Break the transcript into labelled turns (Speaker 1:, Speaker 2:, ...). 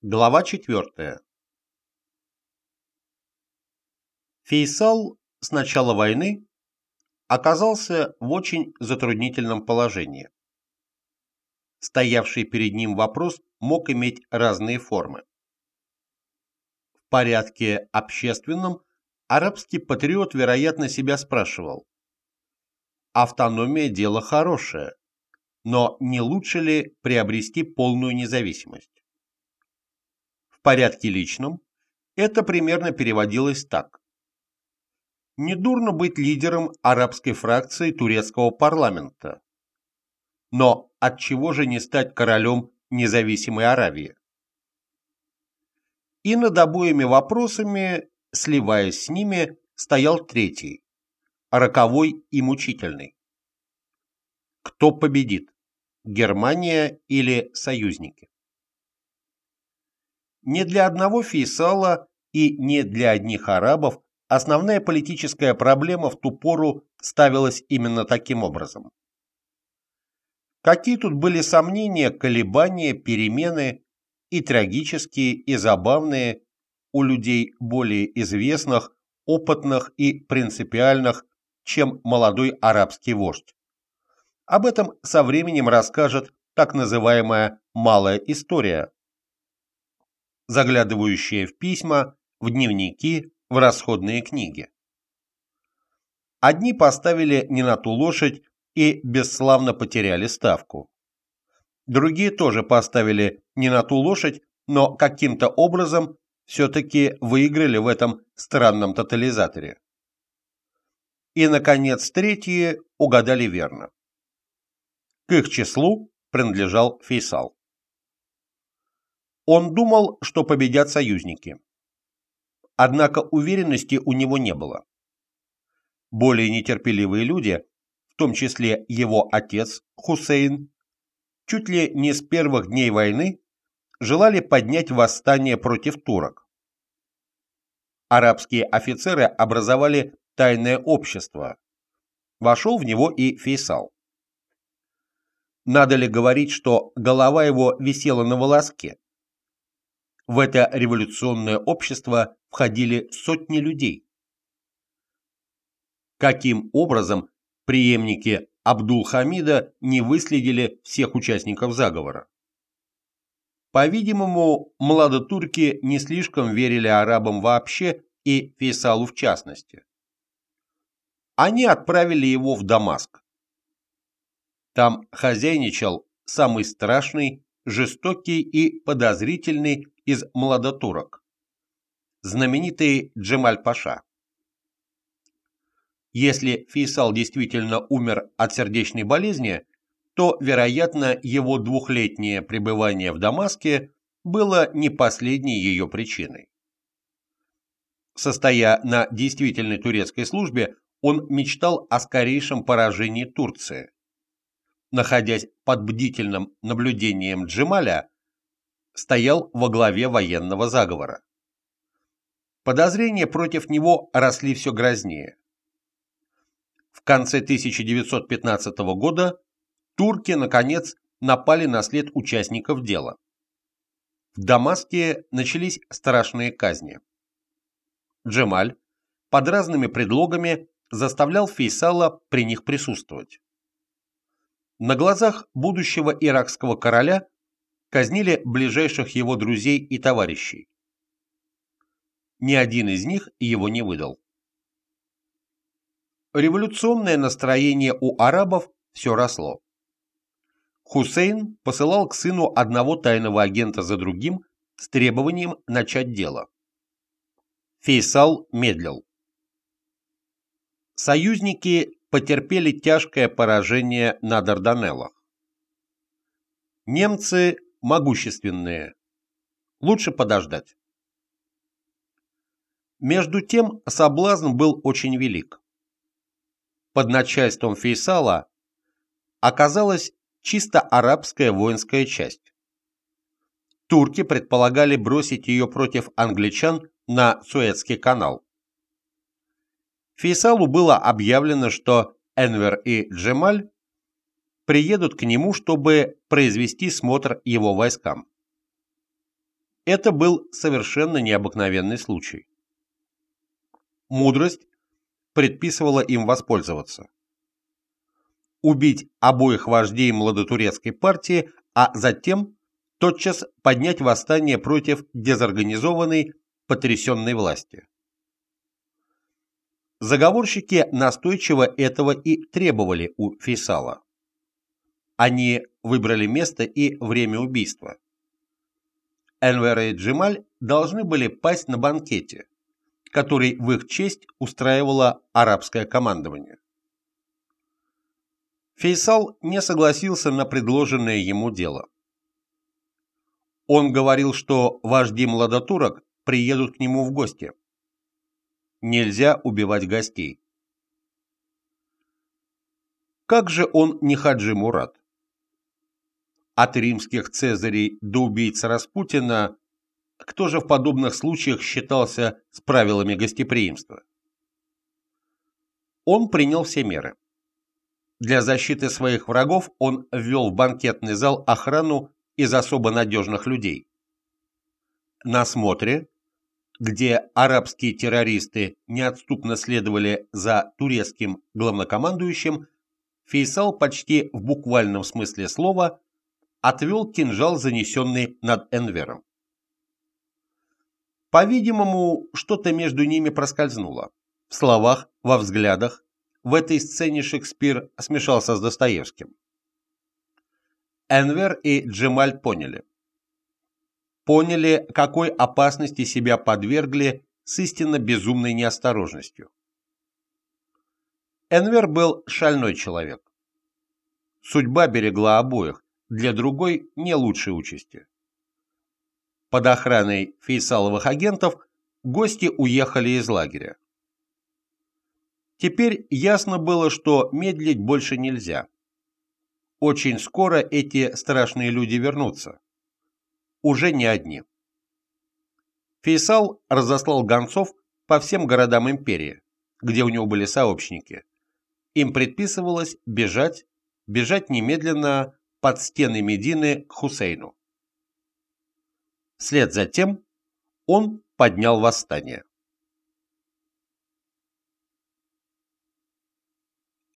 Speaker 1: Глава 4. Фейсал с начала войны оказался в очень затруднительном положении. Стоявший перед ним вопрос мог иметь разные формы. В порядке общественном арабский патриот, вероятно, себя спрашивал: автономия – дело хорошее, но не лучше ли приобрести полную независимость? В порядке личном это примерно переводилось так: недурно быть лидером арабской фракции турецкого парламента, но отчего же не стать королем независимой Аравии? И над обоими вопросами, сливаясь с ними, стоял третий, роковой и мучительный. Кто победит, Германия или союзники? Не для одного Фейсала и не для одних арабов основная политическая проблема в ту пору ставилась именно таким образом. Какие тут были сомнения, колебания, перемены, и трагические, и забавные, у людей более известных, опытных и принципиальных, чем молодой арабский вождь. Об этом со временем расскажет так называемая «малая история», заглядывающая в письма, в дневники, в расходные книги. Одни поставили не на ту лошадь и бесславно потеряли ставку. Другие тоже поставили не на ту лошадь, но каким-то образом все-таки выиграли в этом странном тотализаторе. И, наконец, третьи угадали верно. К их числу принадлежал Фейсал. Он думал, что победят союзники. Однако уверенности у него не было. Более нетерпеливые люди, в том числе его отец Хусейн, чуть ли не с первых дней войны желали поднять восстание против турок. Арабские офицеры образовали тайное общество. Вошел в него и Фейсал. Надо ли говорить, что голова его висела на волоске? В это революционное общество входили сотни людей. Каким образом преемники Абдул-Хамида не выследили всех участников заговора? По-видимому, младотурки не слишком верили арабам вообще и Фейсалу в частности. Они отправили его в Дамаск. Там хозяйничал самый страшный, жестокий и подозрительный из младотурок, знаменитый Джемаль-паша. Если Фейсал действительно умер от сердечной болезни, то, вероятно, его двухлетнее пребывание в Дамаске было не последней ее причиной. Состоя на действительной турецкой службе, он мечтал о скорейшем поражении Турции. Находясь под бдительным наблюдением Джемаля, стоял во главе военного заговора. Подозрения против него росли все грознее. В конце 1915 года турки, наконец, напали на след участников дела. В Дамаске начались страшные казни. Джемаль под разными предлогами заставлял Фейсала при них присутствовать. На глазах будущего иракского короля казнили ближайших его друзей и товарищей. Ни один из них его не выдал. Революционное настроение у арабов все росло. Хусейн посылал к сыну одного тайного агента за другим с требованием начать дело. Фейсал медлил. Союзники потерпели тяжкое поражение на Дарданеллах. Немцы могущественные. Лучше подождать. Между тем соблазн был очень велик. Под начальством Фейсала оказалась чисто арабская воинская часть. Турки предполагали бросить ее против англичан на Суэцкий канал. Фейсалу было объявлено, что Энвер и Джемаль приедут к нему, чтобы произвести смотр его войскам. Это был совершенно необыкновенный случай. Мудрость предписывала им воспользоваться. Убить обоих вождей младотурецкой партии, а затем тотчас поднять восстание против дезорганизованной, потрясенной власти. Заговорщики настойчиво этого и требовали у Фейсала. Они выбрали место и время убийства. Энвер и Джемаль должны были пасть на банкете, который в их честь устраивало арабское командование. Фейсал не согласился на предложенное ему дело. Он говорил, что вожди младотурок приедут к нему в гости. Нельзя убивать гостей. Как же он не Хаджи Мурат? От римских цезарей до убийц Распутина, кто же в подобных случаях считался с правилами гостеприимства? Он принял все меры. Для защиты своих врагов он ввел в банкетный зал охрану из особо надежных людей. На смотре, где арабские террористы неотступно следовали за турецким главнокомандующим, Фейсал почти в буквальном смысле слова отвел кинжал, занесенный над Энвером. По-видимому, что-то между ними проскользнуло. В словах, во взглядах. В этой сцене Шекспир смешался с Достоевским. Энвер и Джемаль поняли. Поняли, какой опасности себя подвергли с истинно безумной неосторожностью. Энвер был шальной человек. Судьба берегла обоих, для другой не лучшей участи. Под охраной фейсаловых агентов гости уехали из лагеря. Теперь ясно было, что медлить больше нельзя. Очень скоро эти страшные люди вернутся. Уже не одни. Фейсал разослал гонцов по всем городам империи, где у него были сообщники. Им предписывалось бежать немедленно под стены Медины к Хусейну. Вслед за тем он поднял восстание.